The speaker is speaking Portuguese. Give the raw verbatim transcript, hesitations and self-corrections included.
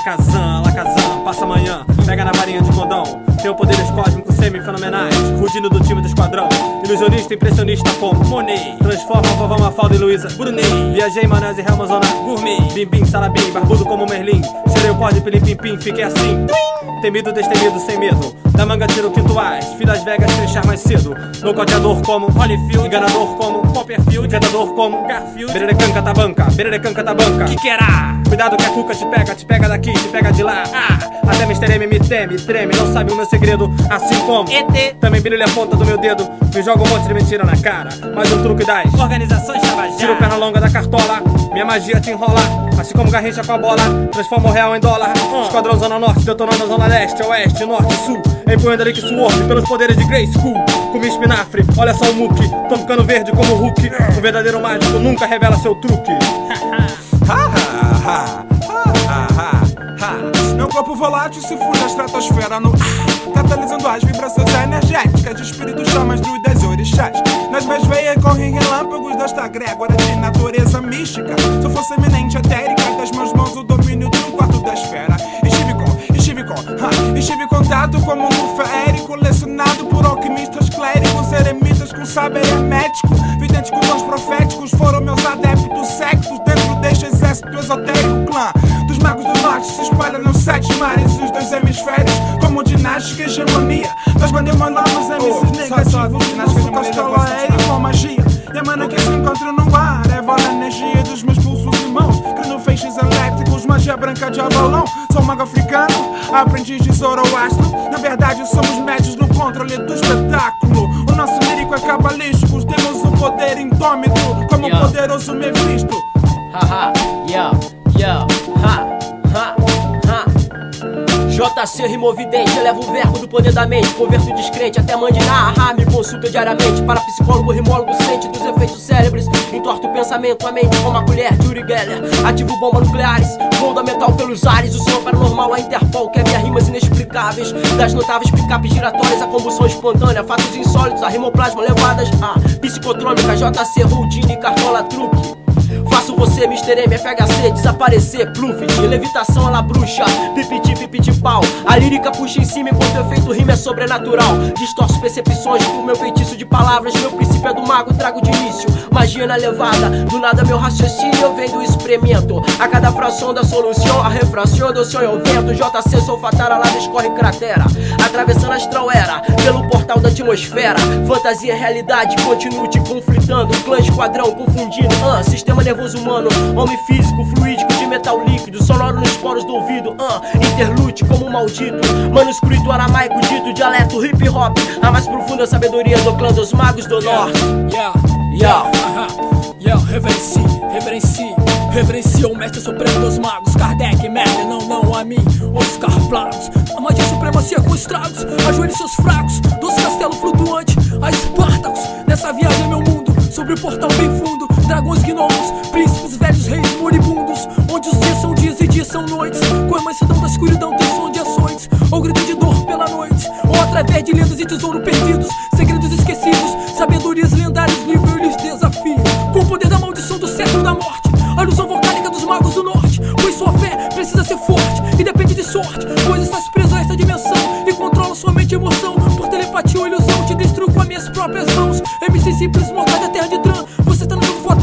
Alakazam, Alakazam, passa amanhã, pega na varinha de condão. Tenho poderes cósmicos semi-fenomenais, rugindo do time do esquadrão. Ilusionista, impressionista como Monet. Transforma a vovó Mafalda e Luísa Brunet. Viajei Manés e Helmazona Gourmet. Bim bim, salabim, barbudo como Merlin. Cheirei o pó de pilim pim pim, fiquei assim. Temido, destemido, sem medo. Da manga tiro quintuais, fui das Vegas fechar mais cedo. Nocauteador como Holyfield, enganador como Copperfield, predador como Garfield. Bererecanca tabanca, bererecanca tabanca. Que querá? Cuidado que a cuca te pega, te pega daqui, te pega de lá. Ah, até mister M me teme, treme, não sabe o meu segredo. Assim como E T, também brilha a ponta do meu dedo. Me joga um monte de mentira na cara. Mais um truque das organizações Tabajara. Tiro perna longa da cartola, minha magia te enrola. Assim como Garrincha com a bola, transforma o real em dólar. Esquadrão Zona Norte, detonando a Zona Leste, Oeste, Norte, Sul. Empunhando ali que Sword pelos poderes de Grey School. Comi espinafre, olha só o muque. Tô ficando verde como o Hulk. O verdadeiro mágico nunca revela seu truque. Meu corpo volátil se funde na estratosfera no catalisando as vibrações energéticas de espíritos, chamas, druidas e orixás. Nas minhas veias correm relâmpagos desta grégora de natureza mística. Se eu fosse eminente etérica, das minhas mãos o domínio de um quarto da esfera. Estive com, estive com, ha, estive em contato como um buffo aéreo colecionado por alquimistas, clérigos, eremitas com saber hermético. Videntes com dons proféticos foram meus adeptos sectos dentro deste exército esotérico clã. Dos magos do norte se espalham nos sete mares e os dois hemisférios como ginástica e hegemonia. Nós mandemanamos M Cs negativos, nosso castelo aéreo com magia. E a mana que se encontra no ar leva a energia dos meus pulsos e mãos, criando feixes elétricos, magia branca de avalão. Sou mago africano, aprendiz de Zoroastro. Na verdade somos médios no controle do espetáculo. O nosso lírico é cabalístico, temos o poder indômito como o poderoso Mephisto. Haha, yo, yo, ha, ha, ha. J C rimovidente, eleva o verbo do poder da mente. Converto descrente até mandinar, ah, me consulta diariamente. Para psicólogo, rimólogo, ciente dos efeitos cérebres. Entorta o pensamento, a mente como a colher de Uri Geller. Ativo bombas nucleares, fundamental pelos ares. O som paranormal, a Interpol, quer minhas rimas inexplicáveis. Das notáveis picapes giratórias, a combustão espontânea. Fatos insólitos, a rimoplasma levadas a psicotrômica, J C, Houdini, Cartola, truque. Faço você, mister M, F H C, desaparecer, Pluffit, levitação à la bruxa, pipiti, pipiti pau. A lírica puxa em cima enquanto o efeito rima é sobrenatural. Distorço percepções com meu feitiço de palavras. Meu princípio é do mago, trago de início magia na levada. Do nada meu raciocínio vem do experimento. A cada fração da solução, a refração do sonho ao vento. J C, sou fatara, lá escorre cratera. Atravessando a astral era, pelo portal da atmosfera. Fantasia e realidade, continuo te conflitando. Clã, esquadrão, confundindo, ah, sistema nervoso humano, homem físico, fluídico de metal líquido, sonoro nos poros do ouvido, ah, interlute como um maldito, manuscrito aramaico dito, dialeto hip hop, a mais profunda sabedoria do clã dos magos do norte. Yeah, yeah, yeah, yeah, reverencie, reverencie, reverencia o mestre supremo dos magos, Kardec, Merlin, não, não a mim, Oscar Planos, a magia supremacia com estragos, ajoelhe seus fracos, doce castelo flutuante, a Espartacus, nessa viagem é meu mundo, sobre o portal bem fundo, dragões gnomos, príncipes, velhos reis moribundos, onde os dias são dias e dias são noites, com a imensidão da escuridão tem som de ações, ou grito de dor pela noite, ou através de lendas e tesouro perdidos, segredos esquecidos, sabedorias lendárias, livro e lhes desafio, com o poder da maldição do século da morte, a ilusão volcânica dos magos do norte, pois sua fé precisa ser forte, e depende de sorte, pois